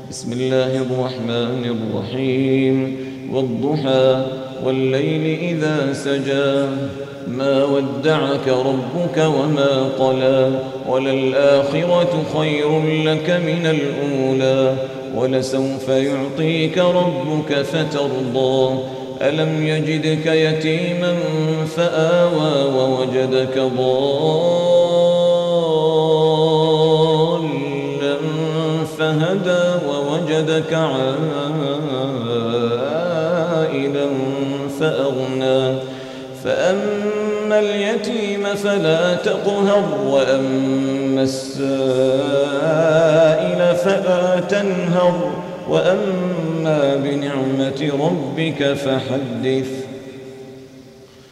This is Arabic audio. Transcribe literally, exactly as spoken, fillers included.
بسم الله الرحمن الرحيم والضحى والليل إذا سجى ما ودعك ربك وما قلى وللآخرة خير لك من الأولى ولسوف يعطيك ربك فترضى ألم يجدك يتيما فآوى ووجدك ضالا فهدى ووجدك عائلا فأغنى فأما اليتيم فلا تقهر وأما السائل فلا تنهر وأما بنعمة ربك فحدث